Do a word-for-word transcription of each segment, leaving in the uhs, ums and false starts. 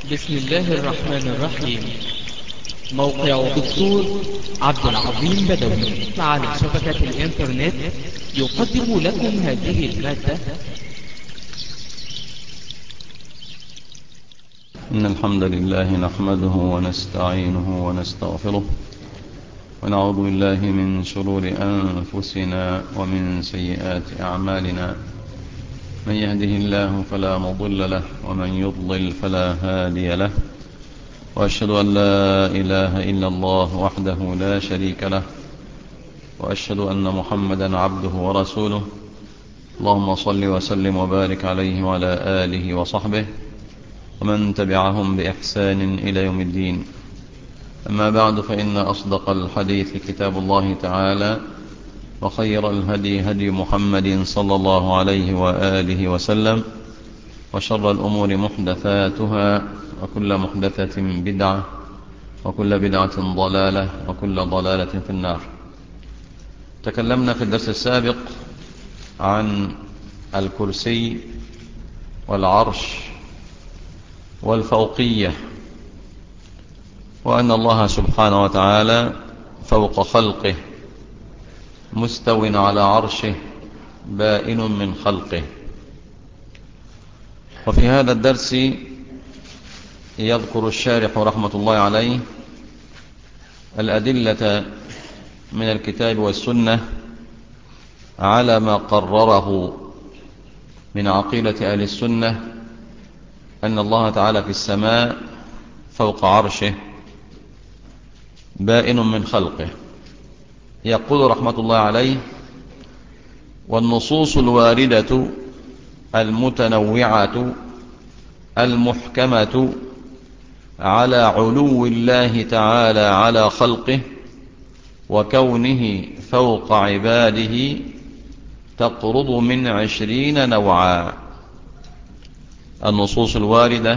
بسم الله الرحمن الرحيم. موقع دكتور عبد العظيم بدوي على شبكة الإنترنت يقدم لكم هذه المادة. إن الحمد لله نحمده ونستعينه ونستغفره ونعوذ بالله من شرور أنفسنا ومن سيئات أعمالنا. من يهده الله فلا مضل له ومن يضلل فلا هادي له، وأشهد أن لا إله إلا الله وحده لا شريك له، وأشهد أن محمدا عبده ورسوله. اللهم صل وسلم وبارك عليه وعلى آله وصحبه ومن تبعهم بإحسان إلى يوم الدين. أما بعد، فإن أصدق الحديث كتاب الله تعالى، وخير الهدي هدي محمد صلى الله عليه وآله وسلم، وشر الأمور محدثاتها، وكل محدثة بدعة، وكل بدعة ضلالة، وكل ضلالة في النار. تكلمنا في الدرس السابق عن الكرسي والعرش والفوقية، وأن الله سبحانه وتعالى فوق خلقه مستو على عرشه بائن من خلقه. وفي هذا الدرس يذكر الشارح رحمة الله عليه الأدلة من الكتاب والسنة على ما قرره من عقيدة أهل السنة، أن الله تعالى في السماء فوق عرشه بائن من خلقه. يقول رحمة الله عليه: والنصوص الواردة المتنوعة المحكمة على علو الله تعالى على خلقه وكونه فوق عباده تقرب من عشرين نوعا. النصوص الواردة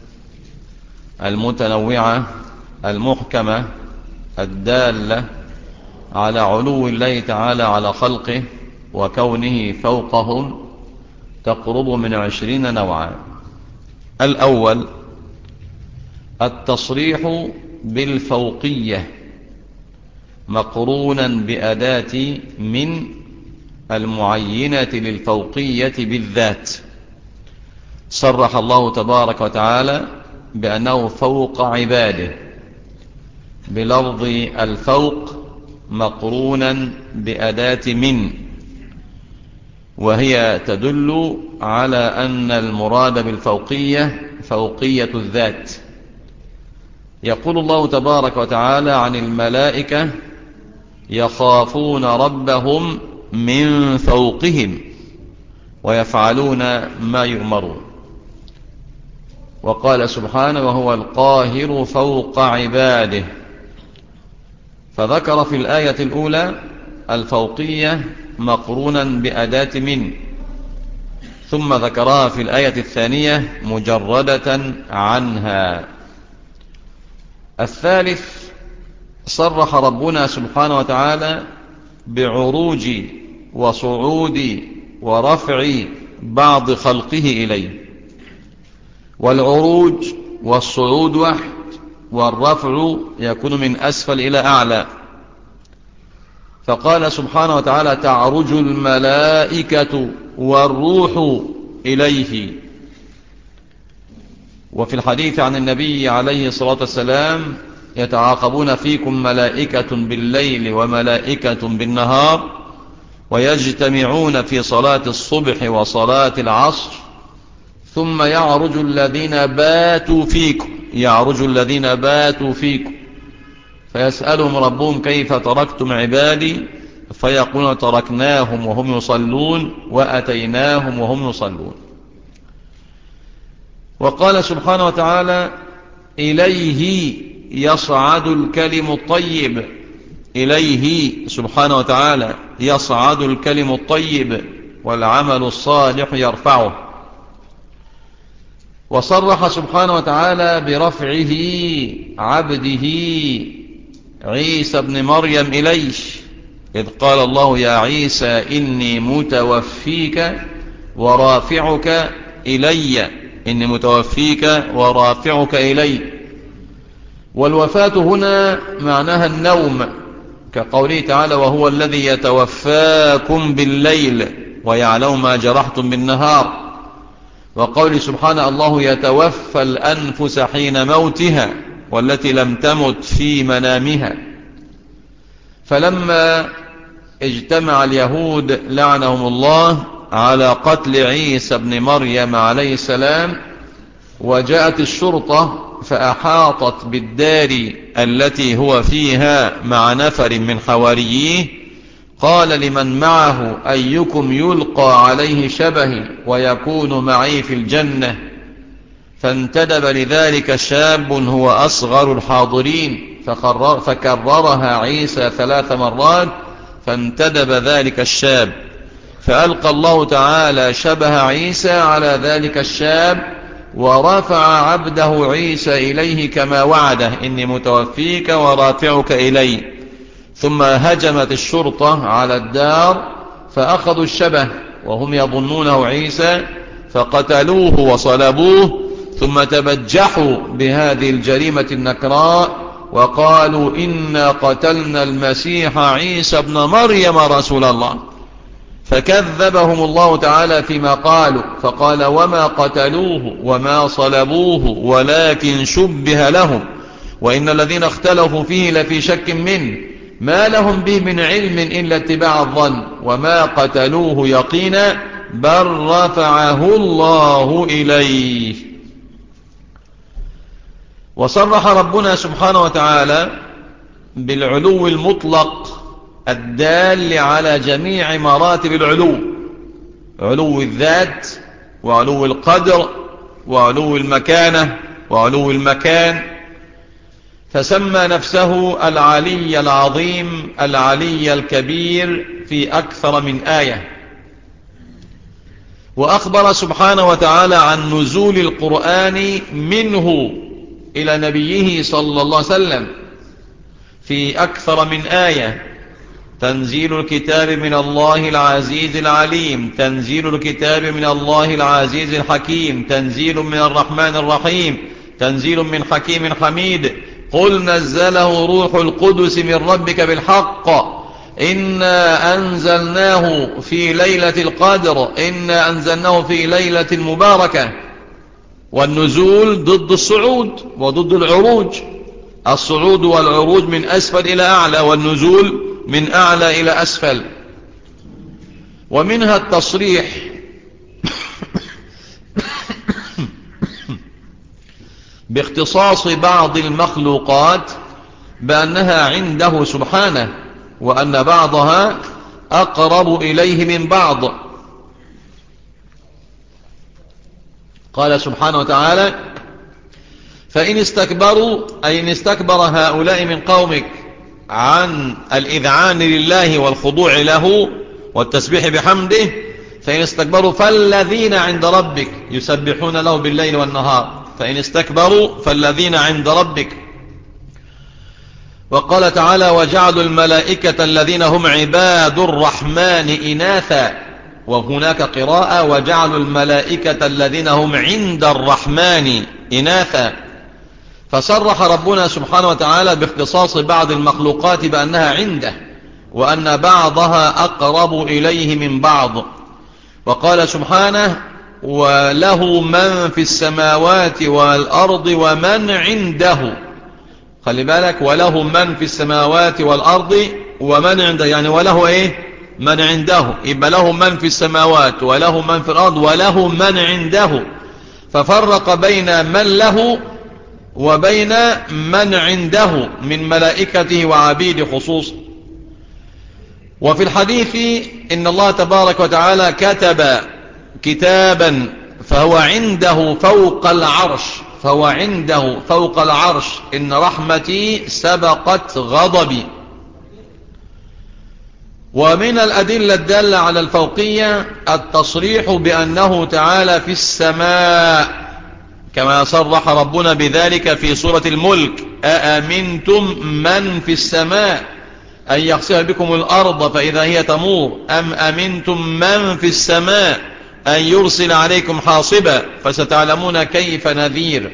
المتنوعة المحكمة الدالة على علو الله تعالى على خلقه وكونه فوقهم تقرب من عشرين نوعا. الأول التصريح بالفوقية مقرونا بأداة من المعينة للفوقية بالذات. صرح الله تبارك وتعالى بأنه فوق عباده بلفظ الفوق مقرونا بأداة من، وهي تدل على أن المراد بالفوقية فوقية الذات. يقول الله تبارك وتعالى عن الملائكة: يخافون ربهم من فوقهم ويفعلون ما يؤمرون. وقال سبحانه: وهو القاهر فوق عباده. فذكر في الآية الأولى الفوقية مقرونا بأداة من، ثم ذكرها في الآية الثانية مجردة عنها. الثالث صرح ربنا سبحانه وتعالى بعروج وصعود ورفع بعض خلقه إليه. والعروج والصعود واحد، والرفع يكون من أسفل إلى أعلى. فقال سبحانه وتعالى: تعرج الملائكة والروح إليه. وفي الحديث عن النبي عليه الصلاة والسلام: يتعاقبون فيكم ملائكة بالليل وملائكة بالنهار، ويجتمعون في صلاة الصبح وصلاة العصر، ثم يعرج الذين باتوا فيكم يعرج الذين باتوا فيكم فيسألهم ربهم: كيف تركتم عبادي؟ فيقولون: تركناهم وهم يصلون وأتيناهم وهم يصلون. وقال سبحانه وتعالى: إليه يصعد الكلم الطيب. إليه سبحانه وتعالى يصعد الكلم الطيب والعمل الصالح يرفعه. وصرح سبحانه وتعالى برفعه عبده عيسى ابن مريم إليه، إذ قال الله: يا عيسى إني متوفيك ورافعك إلي، إني متوفيك ورافعك إلي. والوفاة هنا معناها النوم، كقوله تعالى وهو الذي يتوفاكم بالليل ويعلم ما جرحتم بالنهار، وقول سبحانه الله يتوفى الأنفس حين موتها والتي لم تمت في منامها. فلما اجتمع اليهود لعنهم الله على قتل عيسى بن مريم عليه السلام، وجاءت الشرطة فأحاطت بالدار التي هو فيها مع نفر من حواريه، قال لمن معه أيكم يلقى عليه شبهي ويكون معي في الجنة، فانتدب لذلك شاب هو أصغر الحاضرين فكررها عيسى ثلاث مرات، فانتدب ذلك الشاب، فألقى الله تعالى شبه عيسى على ذلك الشاب، ورفع عبده عيسى إليه كما وعده إني متوفيك ورافعك إلي. ثم هجمت الشرطة على الدار فأخذوا الشبه وهم يظنونه عيسى فقتلوه وصلبوه، ثم تبجحوا بهذه الجريمة النكراء وقالوا إنا قتلنا المسيح عيسى ابن مريم رسول الله، فكذبهم الله تعالى فيما قالوا فقال وما قتلوه وما صلبوه ولكن شبه لهم وإن الذين اختلفوا فيه لفي شك منه ما لهم به من علم إلا اتباع الظن وما قتلوه يقينا بل رفعه الله إليه. وصرح ربنا سبحانه وتعالى بالعلو المطلق الدال على جميع مراتب العلو، علو الذات وعلو القدر وعلو المكانة وعلو المكان، فسمى نفسه العلي العظيم العلي الكبير في أكثر من آية. وأخبر سبحانه وتعالى عن نزول القرآن منه إلى نبيه صلى الله عليه وسلم في أكثر من آية: تنزيل الكتاب من الله العزيز العليم، تنزيل الكتاب من الله العزيز الحكيم، تنزيل من الرحمن الرحيم، تنزيل من حكيم حميد، قل نزله روح القدس من ربك بالحق، إنا أنزلناه في ليلة القدر، إنا أنزلناه في ليلة مباركة. والنزول ضد الصعود وضد العروج، الصعود والعروج من أسفل إلى أعلى، والنزول من أعلى إلى أسفل. ومنها التصريح باختصاص بعض المخلوقات بأنها عنده سبحانه، وأن بعضها أقرب إليه من بعض. قال سبحانه وتعالى: فإن استكبروا، أي إن استكبر هؤلاء من قومك عن الإذعان لله والخضوع له والتسبيح بحمده، فإن استكبروا فالذين عند ربك يسبحون له بالليل والنهار، فإن استكبروا فالذين عند ربك. وقال تعالى: وجعلوا الملائكة الذين هم عباد الرحمن إناثا، وهناك قراءة: وجعلوا الملائكة الذين هم عند الرحمن إناثا. فصرح ربنا سبحانه وتعالى باختصاص بعض المخلوقات بأنها عنده، وأن بعضها أقرب إليه من بعض. وقال سبحانه: وله من في السماوات والأرض ومن عنده. خلي بالك، وله من في السماوات والأرض ومن عنده، يعني وله إيه؟ من عنده. يبقى له من في السماوات وله من في الأرض وله من عنده، ففرق بين من له وبين من عنده من ملائكته وعبيد خصوصا. وفي الحديث إن الله تبارك وتعالى كتب كتابا فهو عنده فوق العرش، فهو عنده فوق العرش إن رحمتي سبقت غضبي. ومن الأدلة الدالة على الفوقية التصريح بأنه تعالى في السماء، كما صرح ربنا بذلك في سورة الملك: أأمنتم من في السماء أن يخسف بكم الأرض فإذا هي تمور، أم أمنتم من في السماء أن يرسل عليكم حاصبا فستعلمون كيف نذير.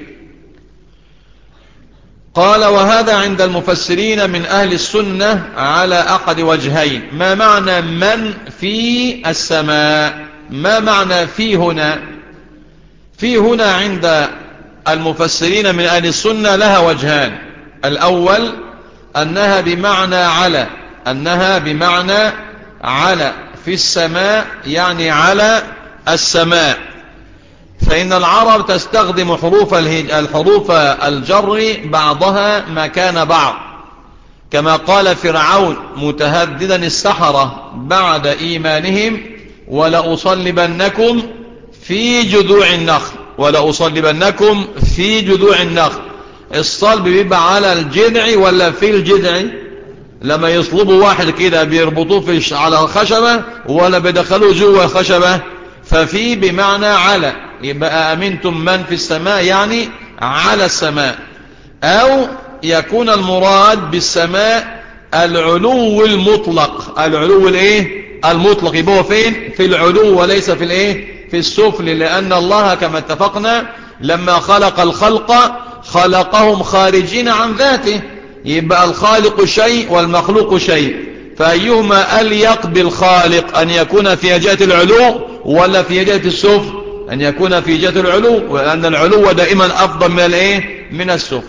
قال وهذا عند المفسرين من أهل السنة على أحد وجهين. ما معنى من في السماء؟ ما معنى في هنا؟ في هنا عند المفسرين من أهل السنة لها وجهان. الأول أنها بمعنى على، أنها بمعنى على في السماء، يعني على السماء. فإن العرب تستخدم حروف الحروف الجر بعضها مكان بعض، كما قال فرعون متهددا السحرة بعد إيمانهم ولأصلبنكم في جذوع النخل، ولأصلبنكم في جذوع النخل. الصلب بيبقى على الجذع ولا في الجذع؟ لما يصلبوا واحد كده بيربطوه في على الخشبة ولا بيدخلوه جوه الخشبة؟ ففي بمعنى على، يبقى أمنتم من في السماء يعني على السماء. أو يكون المراد بالسماء العلو المطلق. العلو الايه المطلق، يبقى هو فين؟ في العلو وليس في الايه في السفل، لأن الله كما اتفقنا لما خلق الخلق خلقهم خارجين عن ذاته، يبقى الخالق شيء والمخلوق شيء، فأيهما أليق بالخالق؟ أن يكون في جهة العلو ولا في جهة السفل؟ أن يكون في جهة العلو، وأن العلو دائما أفضل من الايه من السفل.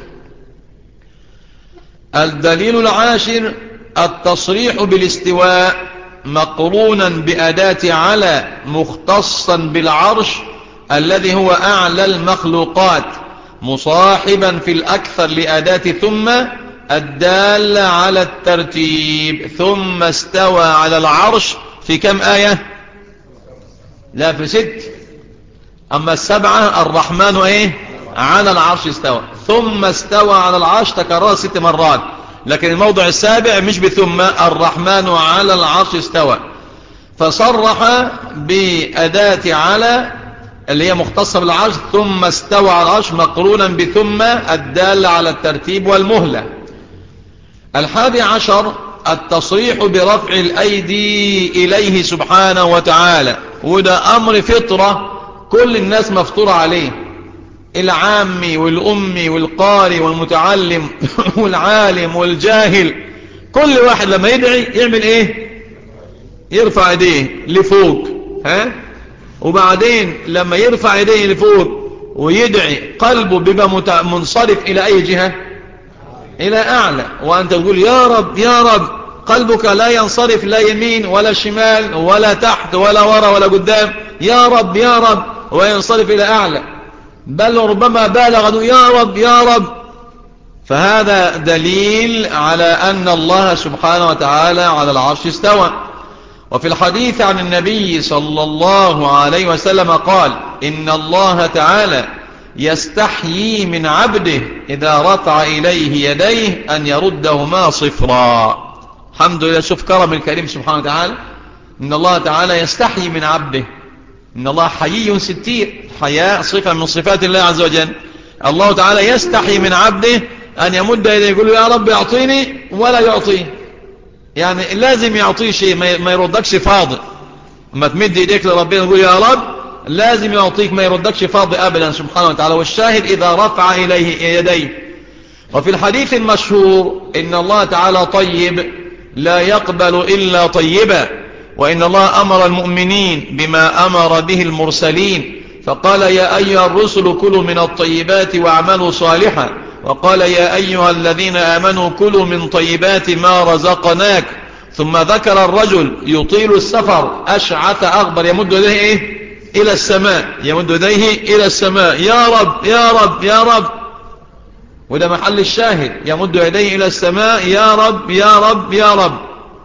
الدليل العاشر التصريح بالاستواء مقرونا بأداة على مختصا بالعرش الذي هو أعلى المخلوقات، مصاحبا في الأكثر لأداة ثم الدالة على الترتيب. ثم استوى على العرش في كم آية؟ لا في ست. أما السبعة الرحمن ايه على العرش استوى، ثم استوى على العرش تكرر ست مرات، لكن الموضع السابع مش بثم، الرحمن على العرش استوى. فصرح بأداة على اللي هي مختصة بالعرش، ثم استوى على العرش مقرونا بثم الدالة على الترتيب والمهلة. الحادي عشر التصريح برفع الأيدي إليه سبحانه وتعالى، وده أمر فطرة كل الناس مفطورة عليه، العامي والأمي والقاري والمتعلم والعالم والجاهل، كل واحد لما يدعي يعمل ايه؟ يرفع ايديه لفوق، ها؟ وبعدين لما يرفع ايديه لفوق ويدعي قلبه بيبقى منصرف الى اي جهة؟ الى اعلى. وانت تقول يا رب يا رب، قلبك لا ينصرف لا يمين ولا شمال ولا تحت ولا ورا ولا قدام، يا رب يا رب، وينصرف الى اعلى، بل ربما بالغ يا رب يا رب. فهذا دليل على أن الله سبحانه وتعالى على العرش استوى. وفي الحديث عن النبي صلى الله عليه وسلم قال إن الله تعالى يستحيي من عبده إذا رفع إليه يديه أن يردهما صفرا. الحمد لله، شوف كرم الكريم سبحانه وتعالى، إن الله تعالى يستحيي من عبده، إن الله حيي ستير، حياء صفة من صفات الله عز وجل. الله تعالى يستحي من عبده أن يمد يديه يقول له يا رب يعطيني ولا يعطيه، يعني لازم يعطيه شيء، ما يردكش فاضي. اما تمد يديك لربنا يقول يا رب لازم يعطيك، ما يردكش فاضي أبدا سبحانه وتعالى. والشاهد إذا رفع إليه يديه. وفي الحديث المشهور إن الله تعالى طيب لا يقبل إلا طيبا، وإن الله أمر المؤمنين بما أمر به المرسلين، فقال يا أيها الرسل كلوا من الطيبات واعملوا صالحا، وقال يا أيها الذين آمنوا كلوا من طيبات ما رزقناك. ثم ذكر الرجل يطيل السفر أشعث أغبر يمد يديه إيه؟ إلى السماء، يمد يديه إلى السماء، يا رب يا رب يا رب، وده محل الشاهد، يمد يديه إلى السماء يا رب يا رب يا رب.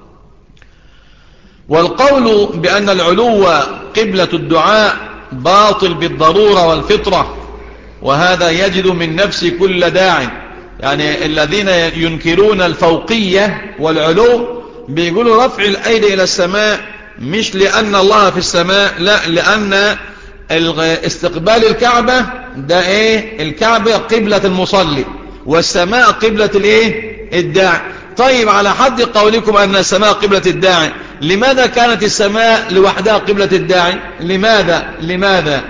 والقول بأن العلو قبلة الدعاء باطل بالضرورة والفطرة، وهذا يجد من نفس كل داع. يعني الذين ينكرون الفوقية والعلو بيقولوا رفع الأيدي إلى السماء مش لأن الله في السماء، لا، لأن استقبال الكعبة ده ايه؟ الكعبة قبلة المصلي والسماء قبلة الايه؟ الداعي. طيب على حد قولكم أن السماء قبلة الداعي، لماذا كانت السماء لوحدها قبلة الداعي؟ لماذا لماذا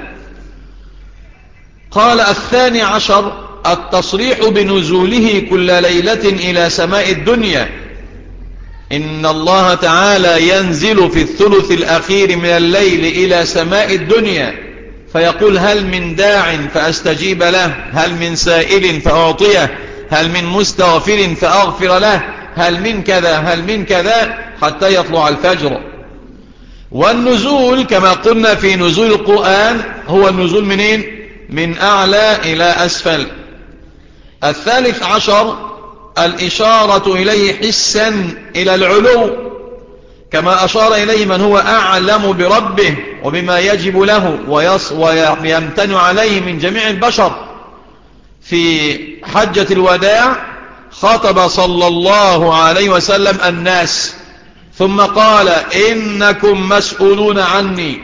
قال الثاني عشر التصريح بنزوله كل ليلة إلى سماء الدنيا. إن الله تعالى ينزل في الثلث الأخير من الليل إلى سماء الدنيا فيقول هل من داع فأستجيب له، هل من سائل فأعطيه، هل من مستغفر فأغفر له، هل من كذا هل من كذا حتى يطلع الفجر. والنزول كما قلنا في نزول القرآن هو النزول منين؟ من أعلى إلى أسفل. الثالث عشر الإشارة إليه حسا إلى العلو كما أشار إليه من هو أعلم بربه وبما يجب له ويمتنع عليه من جميع البشر. في حجة الوداع خطب صلى الله عليه وسلم الناس ثم قال إنكم مسؤولون عني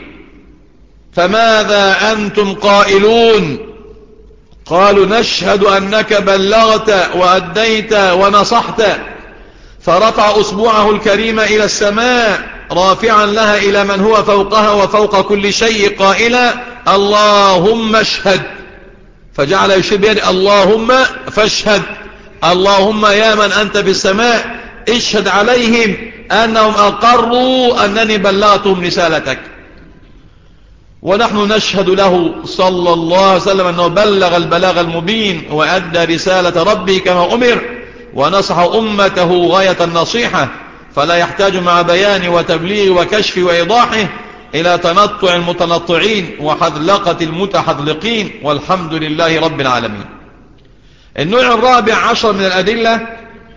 فماذا أنتم قائلون؟ قالوا نشهد أنك بلغت وأديت ونصحت. فرفع أصبعه الكريم إلى السماء رافعا لها إلى من هو فوقها وفوق كل شيء قائلا اللهم اشهد، فجعل يشير بيده اللهم فاشهد، اللهم يا من أنت في السماء اشهد عليهم أنهم أقروا أنني بلغتهم رسالتك. ونحن نشهد له صلى الله عليه وسلم أنه بلغ البلاغ المبين وأدى رسالة ربه كما أمر ونصح أمته غاية النصيحة، فلا يحتاج مع بيان وتبليغ وكشف وإيضاحه إلى تنطع المتنطعين وحذلقة المتحذلقين، والحمد لله رب العالمين. النوع الرابع عشر من الأدلة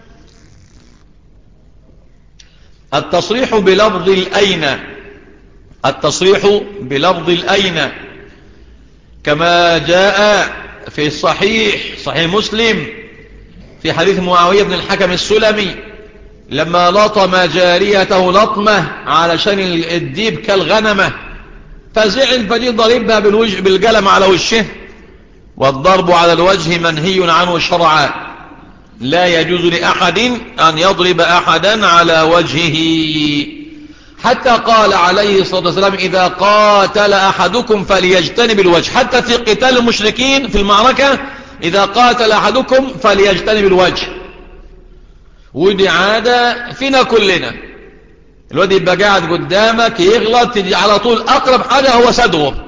التصريح بلفظ الأين، التصريح بلفظ الأين كما جاء في الصحيح صحيح مسلم في حديث معاوية بن الحكم السلمي لما لطم جاريته لطمة علشان الديب كالغنمة فزعل فدي ضربها بالوجه بالقلم على وشه، والضرب على الوجه منهي عنه شرعا، لا يجوز لأحد أن يضرب أحدا على وجهه، حتى قال عليه الصلاة والسلام إذا قاتل أحدكم فليجتنب الوجه، حتى في قتال المشركين في المعركة إذا قاتل أحدكم فليجتنب الوجه. ودي عادة فينا كلنا، الواد يبقى قاعد قدامك يغلط تجي على طول أقرب حاجة هو صدغه،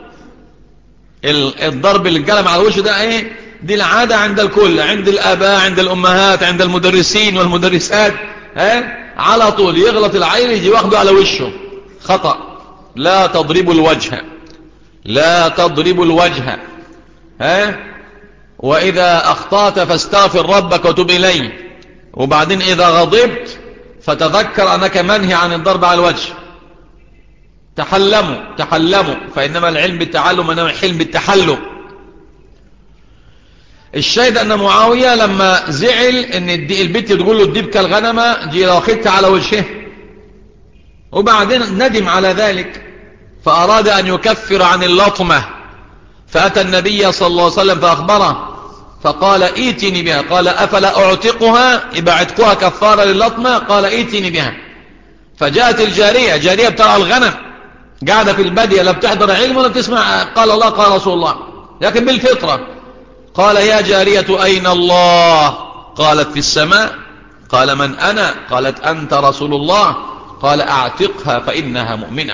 الضرب القلم على وشه ده ايه، دي العادة عند الكل، عند الآباء عند الأمهات عند المدرسين والمدرسات، ها على طول يغلط العيل يجي واخده على وشه، خطأ. لا تضربوا الوجه، لا تضربوا الوجه، ها وإذا أخطأت فاستغفر ربك وتب إليه، وبعدين إذا غضبت فتذكر أنك منهي عن الضرب على الوجه. تحلموا تحلموا فإنما العلم بالتعلم وإنما الحلم بالتحلم. الشاهد أن معاوية لما زعل أن البنت تقول له الديب كالغنمة جي لو أخذت على وجهه، وبعدين ندم على ذلك فأراد أن يكفر عن اللطمة، فأتى النبي صلى الله عليه وسلم فأخبره فقال ايتني بها، قال أفلا أعتقها يبقى عتقها كفارة لللطمة، قال ايتني بها. فجاءت الجارية، جارية بتاع الغنم قاعدة في البادية لا بتحضر علم ولا بتسمع قال الله قال رسول الله، لكن بالفطرة. قال يا جارية أين الله؟ قالت في السماء. قال من أنا؟ قالت أنت رسول الله. قال أعتقها فإنها مؤمنة.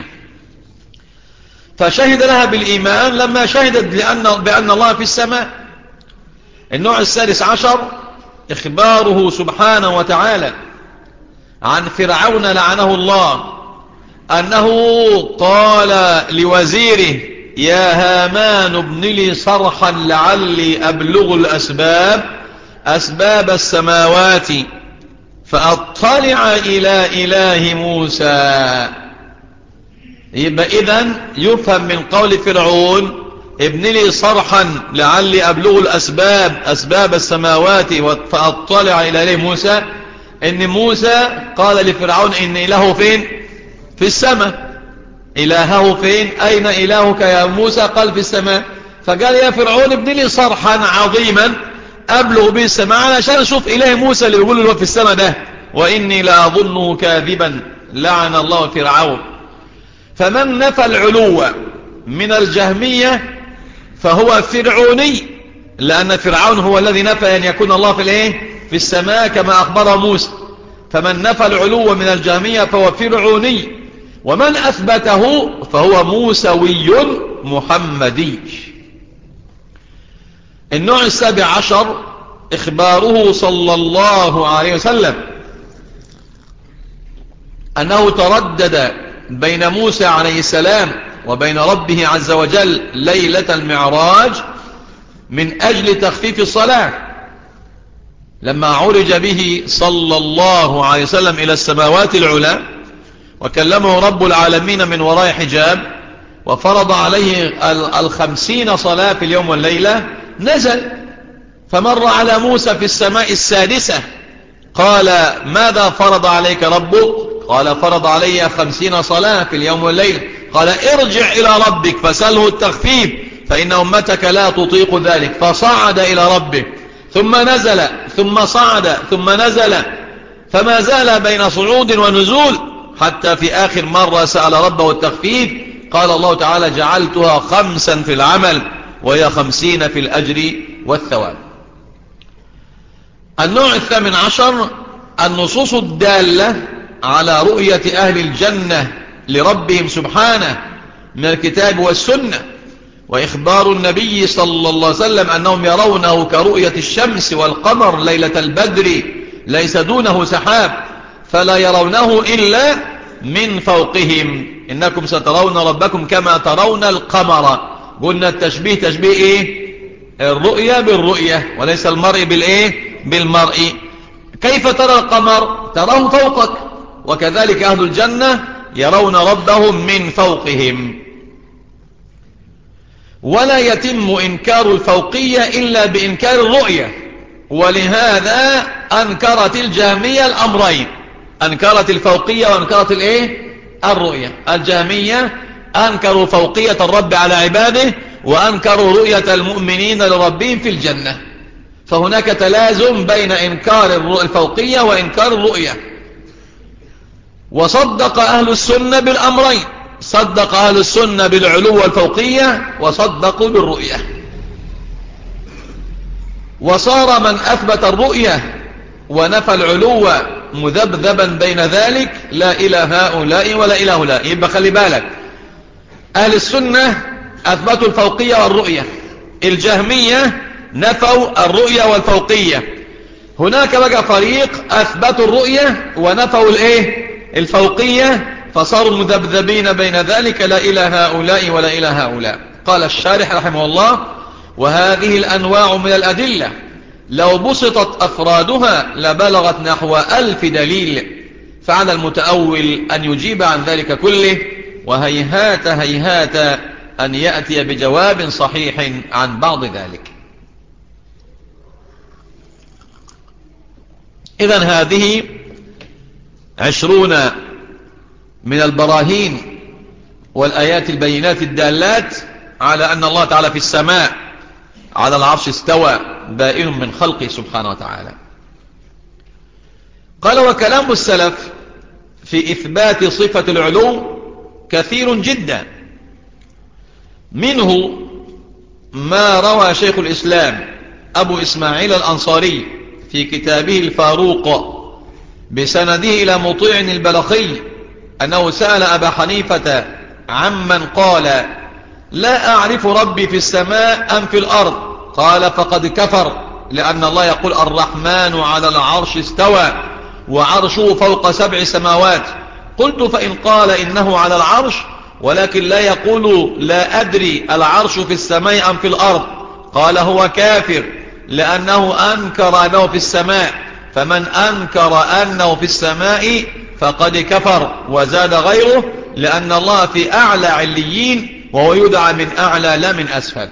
فشهد لها بالإيمان لما شهدت لأن بأن الله في السماء. النوع السادس عشر إخباره سبحانه وتعالى عن فرعون لعنه الله أنه قال لوزيره يا هامان ابن لي صرحا لعلي أبلغ الأسباب أسباب السماوات فأطلع إلى إله موسى. يبقى إذن يفهم من قول فرعون ابن لي صرحا لعلي أبلغ الأسباب أسباب السماوات فأطلع إلى إله موسى إن موسى قال لفرعون إن إله فين؟ في السماء. إلهه فين؟ أين إلهك يا موسى؟ قال في السماء. فقال يا فرعون ابن لي صرحا عظيما أبلغ بالسماء علشان أشوف إله موسى اللي يقول له في السماء ده، وإني لا أظنه كاذبا لعن الله فرعون. فمن نفى العلو من الجهمية فهو فرعوني، لأن فرعون هو الذي نفى أن يكون الله في الايه في السماء كما أخبره موسى. فمن نفى العلو من الجهمية فهو فرعوني، ومن أثبته فهو موسوي محمدي. النوع السابع عشر إخباره صلى الله عليه وسلم أنه تردد بين موسى عليه السلام وبين ربه عز وجل ليلة المعراج من أجل تخفيف الصلاة، لما عرج به صلى الله عليه وسلم إلى السماوات العلى وكلمه رب العالمين من وراء حجاب وفرض عليه الخمسين صلاة في اليوم والليلة، نزل فمر على موسى في السماء السادسة قال ماذا فرض عليك ربك؟ قال فرض علي خمسين صلاة في اليوم والليلة. قال ارجع إلى ربك فسأله التخفيف فإن أمتك لا تطيق ذلك. فصعد إلى ربه ثم نزل ثم صعد ثم نزل، فما زال بين صعود ونزول حتى في آخر مرة سأل ربه التخفيف. قال الله تعالى جعلتها خمسا في العمل وهي خمسين في الأجر والثواب. النوع الثامن عشر النصوص الدالة على رؤية أهل الجنة لربهم سبحانه من الكتاب والسنة، وإخبار النبي صلى الله عليه وسلم أنهم يرونه كرؤية الشمس والقمر ليلة البدر ليس دونه سحاب، فلا يرونه إلا من فوقهم. إنكم سترون ربكم كما ترون القمر. قلنا التشبيه تشبيه إيه؟ الرؤية بالرؤية وليس المرء بالإيه؟ بالمرء. كيف ترى القمر؟ تراه فوقك، وكذلك أهل الجنة يرون ربهم من فوقهم. ولا يتم إنكار الفوقية إلا بإنكار الرؤية، ولهذا أنكرت الجهمية الأمرين، أنكرت الفوقية وأنكرت الإيه؟ الرؤية. الجهمية أنكروا فوقية الرب على عباده وأنكروا رؤية المؤمنين لربهم في الجنة. فهناك تلازم بين إنكار الفوقية وإنكار الرؤية. وصدق أهل السنة بالأمرين، صدق أهل السنة بالعلو والفوقية وصدقوا بالرؤية. وصار من أثبت الرؤية ونفى العلو مذبذبا بين ذلك، لا إلى هؤلاء ولا إلى هؤلاء. يبقى خلي بالك، أهل السنة أثبتوا الفوقية والرؤية، الجهمية نفوا الرؤية والفوقية. هناك بقى فريق أثبتوا الرؤية ونفوا الإيه؟ الفوقية، فصاروا مذبذبين بين ذلك، لا إلى هؤلاء ولا إلى هؤلاء. قال الشارح رحمه الله: وهذه الأنواع من الأدلة لو بسطت أفرادها لبلغت نحو ألف دليل، فعلى المتأول أن يجيب عن ذلك كله، وهيهات هيهات أن يأتي بجواب صحيح عن بعض ذلك. إذن هذه عشرون من البراهين والآيات البينات الدالات على أن الله تعالى في السماء على العرش استوى بائن من خلقه سبحانه وتعالى. قال: وكلام السلف في إثبات صفة العلو كثير جدا، منه ما روى شيخ الإسلام أبو إسماعيل الأنصاري في كتابه الفاروق بسنده إلى مطيع البلخي أنه سأل أبا حنيفة عمن قال: لا أعرف ربي في السماء أم في الأرض، قال: فقد كفر، لأن الله يقول: الرحمن على العرش استوى وعرشه فوق سبع سماوات. قلت: فإن قال إنه على العرش ولكن لا يقول لا أدري العرش في السماء أم في الأرض، قال: هو كافر، لأنه أنكر أنه في السماء، فمن أنكر أنه في السماء فقد كفر. وزاد غيره: لأن الله في أعلى عليين وهو يدعى من أعلى لا من أسفل.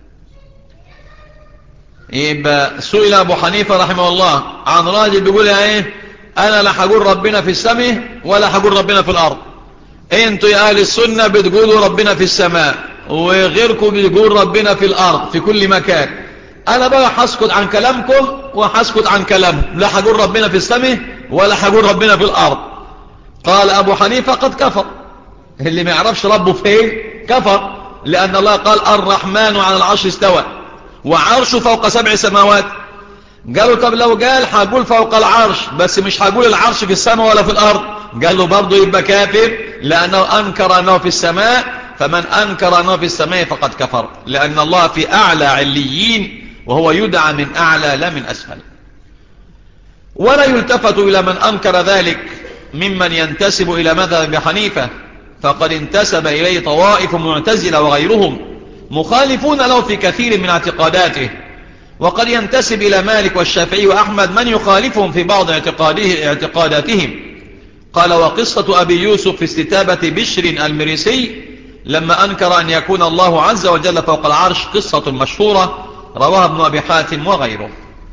يبقى سئل أبو حنيفة رحمه الله عن راجل بيقول: ايه أنا لا هقول ربنا في السماء ولا هقول ربنا في الأرض، انتوا يا أهل السنة بتقولوا ربنا في السماء وغيركم بيقول ربنا في الأرض في كل مكان، أنا بقى هسكت عن كلامكم وهسكت عن كلامهم، لا هقول ربنا في السماء ولا هقول ربنا في الأرض. قال أبو حنيفة قد كفر. اللي ما يعرفش ربه فين كفر، لأن الله قال الرحمن على العرش استوى وعرشه فوق سبع سماوات. قالوا طب لو قال هقول فوق العرش بس مش هقول العرش في السماء ولا في الأرض، قال له برضه يبقى كافر، لأنه أنكر أنه في السماء، فمن أنكر أنه في السماء فقد كفر، لأن الله في أعلى عليين وهو يدعى من أعلى لا من أسفل. ولا يلتفت إلى من أنكر ذلك ممن ينتسب إلى مذهب أبي حنيفة، فقد انتسب إليه طوائف معتزلة وغيرهم مخالفون له في كثير من اعتقاداته. وقد ينتسب إلى مالك والشافعي وأحمد من يخالفهم في بعض اعتقاده اعتقاداتهم. قال وقصة أبي يوسف في استتابة بشر المريسي لما أنكر أن يكون الله عز وجل فوق العرش قصة مشهورة رواها ابن أبي حاتم وغيره.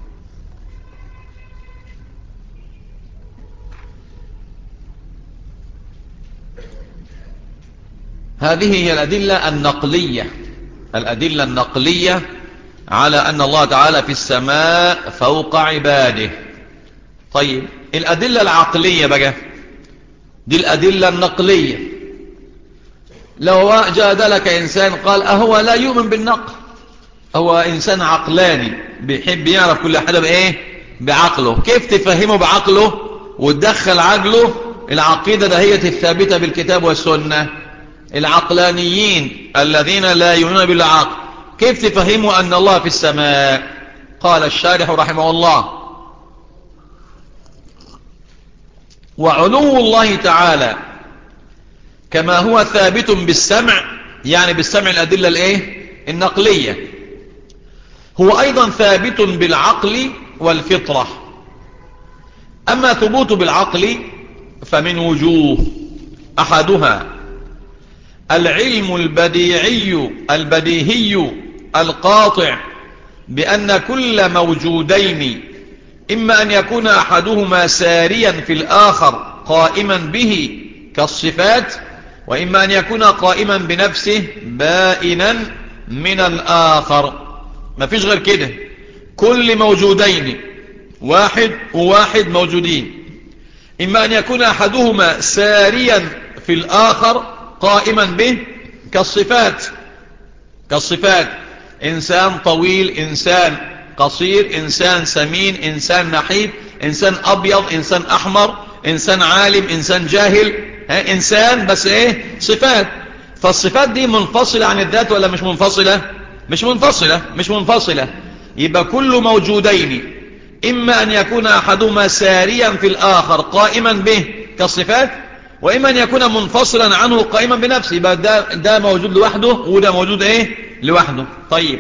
هذه هي الأدلة النقلية الأدلة النقلية على أن الله تعالى في السماء فوق عباده. طيب الأدلة العقلية بقى دي الأدلة النقلية. لو جادلك إنسان قال أهو لا يؤمن بالنقل، هو إنسان عقلاني بيحب يعرف كل حاجة بإيه؟ بعقله. كيف تفهمه بعقله وتدخل عقله العقيدة دهية الثابتة بالكتاب والسنة؟ العقلانيين الذين لا يؤمنون بالعقل كيف تفهموا أن الله في السماء؟ قال الشارح رحمه الله وعلو الله تعالى كما هو ثابت بالسمع، يعني بالسمع الأدلة الايه النقلية، هو أيضا ثابت بالعقل والفطرة. أما ثبوت بالعقل فمن وجوه، أحدها العلم البديعي البديهي القاطع بأن كل موجودين إما أن يكون أحدهما ساريا في الآخر قائما به كالصفات، وإما أن يكون قائما بنفسه بائنا من الآخر. ما فيش غير كده، كل موجودين واحد وواحد موجودين، إما أن يكون أحدهما ساريا في الآخر قائما به كالصفات كالصفات إنسان طويل، إنسان قصير، إنسان سمين، إنسان نحيف، إنسان أبيض، إنسان أحمر، إنسان عالم، إنسان جاهل، ها إنسان بس إيه صفات. فالصفات دي منفصلة عن الذات ولا مش منفصلة؟ مش منفصلة مش منفصلة يبقى كل موجودين إما أن يكون أحدهما ساريا في الآخر قائما به كالصفات، وإما أن يكون منفصلا عنه قائما بنفسه، يبقى ده, ده موجود لوحده وده موجود إيه لوحده. طيب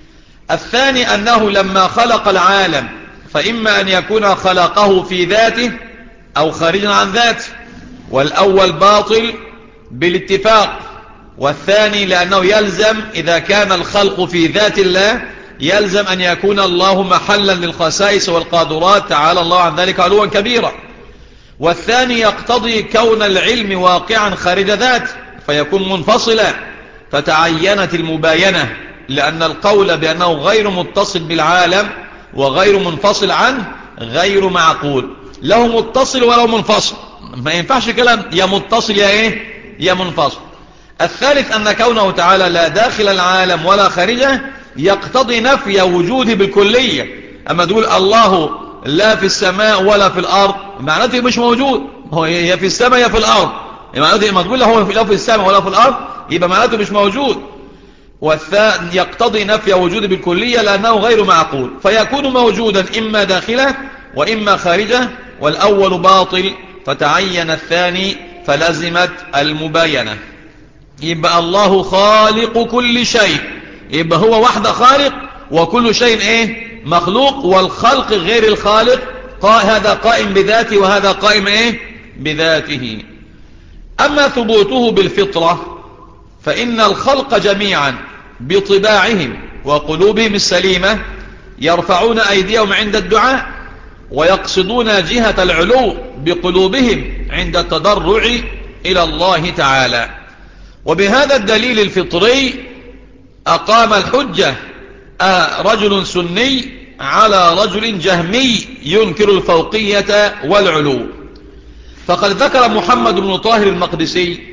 الثاني أنه لما خلق العالم فإما أن يكون خلقه في ذاته أو خارجا عن ذاته، والأول باطل بالاتفاق، والثاني لأنه يلزم إذا كان الخلق في ذات الله يلزم أن يكون الله محلا للخسائس والقادرات تعالى الله عن ذلك علوا كبيرا. والثاني يقتضي كون العلم واقعا خارج ذات فيكون منفصلا، فتعينت المباينة، لأن القول بأنه غير متصل بالعالم وغير منفصل عنه غير معقول، له متصل وله منفصل، ما ينفعش كلام يا متصل يا ايه يا منفصل. الثالث أن كونه تعالى لا داخل العالم ولا خارجه يقتضي نفي وجوده بالكلية. أما تقول الله لا في السماء ولا في الأرض معناته مش موجود، هو يا في السماء يا في الأرض، معناته ما تقول له هو لا في السماء ولا في الأرض يبقى معناته مش موجود. والثاني يقتضي نفي وجوده بالكلية لأنه غير معقول، فيكون موجودا إما داخله وإما خارجه، والأول باطل فتعين الثاني فلزمت المباينة. يبقى الله خالق كل شيء، يبقى هو وحده خالق وكل شيء ايه مخلوق، والخلق غير الخالق هذا قائم بذاته وهذا قائم ايه بذاته. أما ثبوته بالفطرة فإن الخلق جميعا بطباعهم وقلوبهم السليمة يرفعون أيديهم عند الدعاء ويقصدون جهة العلو بقلوبهم عند التضرع إلى الله تعالى. وبهذا الدليل الفطري أقام الحجة رجل سني على رجل جهمي ينكر الفوقية والعلو. فقد ذكر محمد بن طاهر المقدسي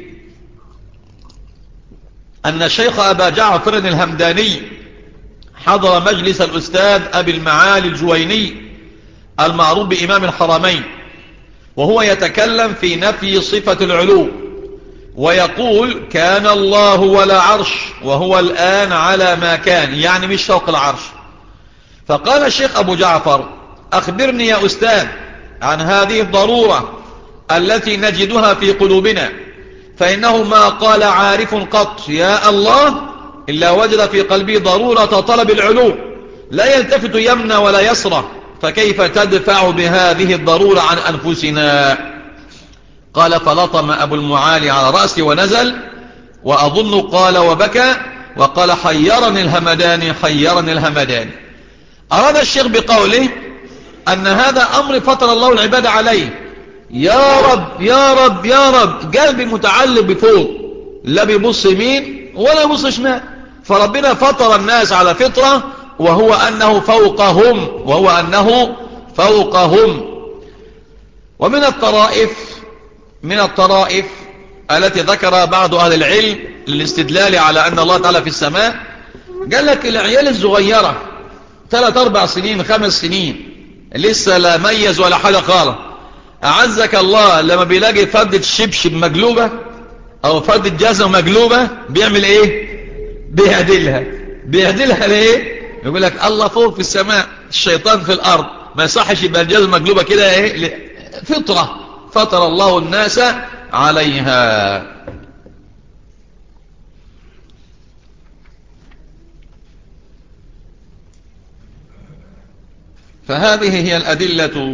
أن الشيخ أبا جعفر الهمداني حضر مجلس الأستاذ أبي المعالي الجويني المعروف بإمام الحرمين، وهو يتكلم في نفي صفة العلو ويقول كان الله ولا عرش وهو الآن على ما كان، يعني مش فوق العرش. فقال الشيخ أبو جعفر أخبرني يا أستاذ عن هذه الضرورة التي نجدها في قلوبنا، فإنه ما قال عارف قط يا الله إلا وجد في قلبه ضرورة طلب العلو لا يلتفت يمنى ولا يسرى، فكيف تدفع بهذه الضرورة عن أنفسنا؟ قال فلطم أبو المعالي على رأسي ونزل، وأظن قال وبكى وقال حيرني الهمداني حيرني الهمداني. أراد الشيخ بقوله أن هذا أمر فطر الله العباد عليه، يا رب يا رب يا رب، قلبي متعلق بفوق، لا بيبص يمين ولا يبص شمال، فربنا فطر الناس على فطرة وهو أنه فوقهم وهو أنه فوقهم. ومن الطرائف من الطرائف التي ذكر بعض أهل العلم للاستدلال على أن الله تعالى في السماء، قال لك العيال الصغيرة ثلاث أربع سنين خمس سنين لسه لا ميز ولا حاجة خالص، أعزك الله لما بيلاقي فردة شبشب مقلوبة أو فردة جزمة مقلوبة بيعمل إيه؟ بيهدلها. بيهدلها ليه؟ يقول لك الله فوق في السماء الشيطان في الأرض، ما يصحش يبقى الجزمة مقلوبة كده إيه؟ فطرة فطر الله الناس عليها. فهذه هي الأدلة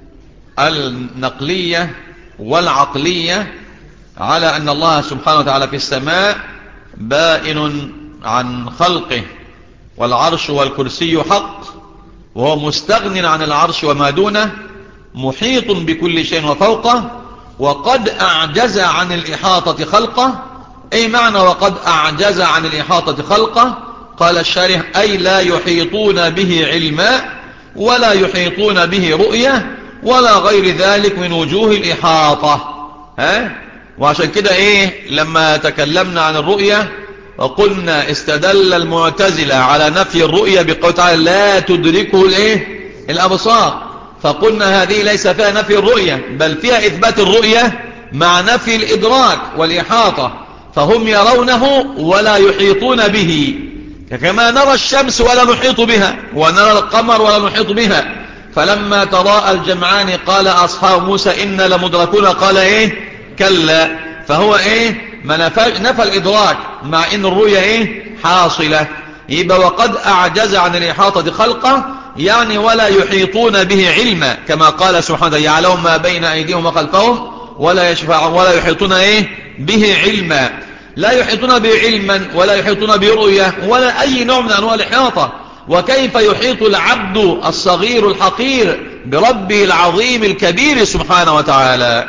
النقلية والعقلية على أن الله سبحانه وتعالى في السماء بائن عن خلقه، والعرش والكرسي حق، وهو مستغن عن العرش وما دونه، محيط بكل شيء وفوقه، وقد أعجز عن الإحاطة خلقه. أي معنى وقد أعجز عن الإحاطة خلقه؟ قال الشارح أي لا يحيطون به علما ولا يحيطون به رؤية ولا غير ذلك من وجوه الإحاطة. ها؟ وعشان كده إيه لما تكلمنا عن الرؤية وقلنا استدل المعتزلة على نفي الرؤية بقوله تعالى لا تدركه الإيه؟ الأبصار، فقلنا هذه ليس فيها نفي الرؤية بل فيها إثبات الرؤية مع نفي الإدراك والإحاطة، فهم يرونه ولا يحيطون به، كما نرى الشمس ولا نحيط بها ونرى القمر ولا نحيط بها. فلما تراءى الجمعان قال أصحاب موسى إنا لمدركون قال إيه كلا. فهو إيه ما نفى, نفى الإدراك مع إن الرؤية إيه حاصلة. يبقى وقد أعجز عن الإحاطة خلقه يعني ولا يحيطون به علما، كما قال سبحانه يعلم ما بين أيديهم وخلفهم ولا يشفع ولا يحيطون إيه به علما. لا يحيطون به علما ولا يحيطون برؤية ولا أي نوع من أنواع الإحاطة. وكيف يحيط العبد الصغير الحقير بربه العظيم الكبير سبحانه وتعالى؟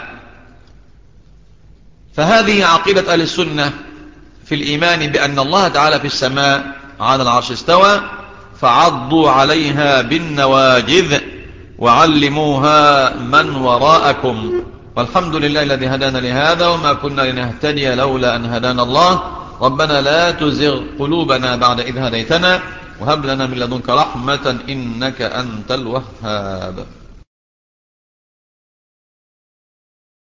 فهذه عقيدة أهل السنة في الإيمان بأن الله تعالى في السماء على العرش استوى، فعضوا عليها بالنواجذ وعلموها من وراءكم. والحمد لله الذي هدانا لهذا وما كنا لنهتدي لولا أن هدانا الله. ربنا لا تزغ قلوبنا بعد إذ هديتنا وهب لنا من لدنك رحمة إنك أنت الوهاب.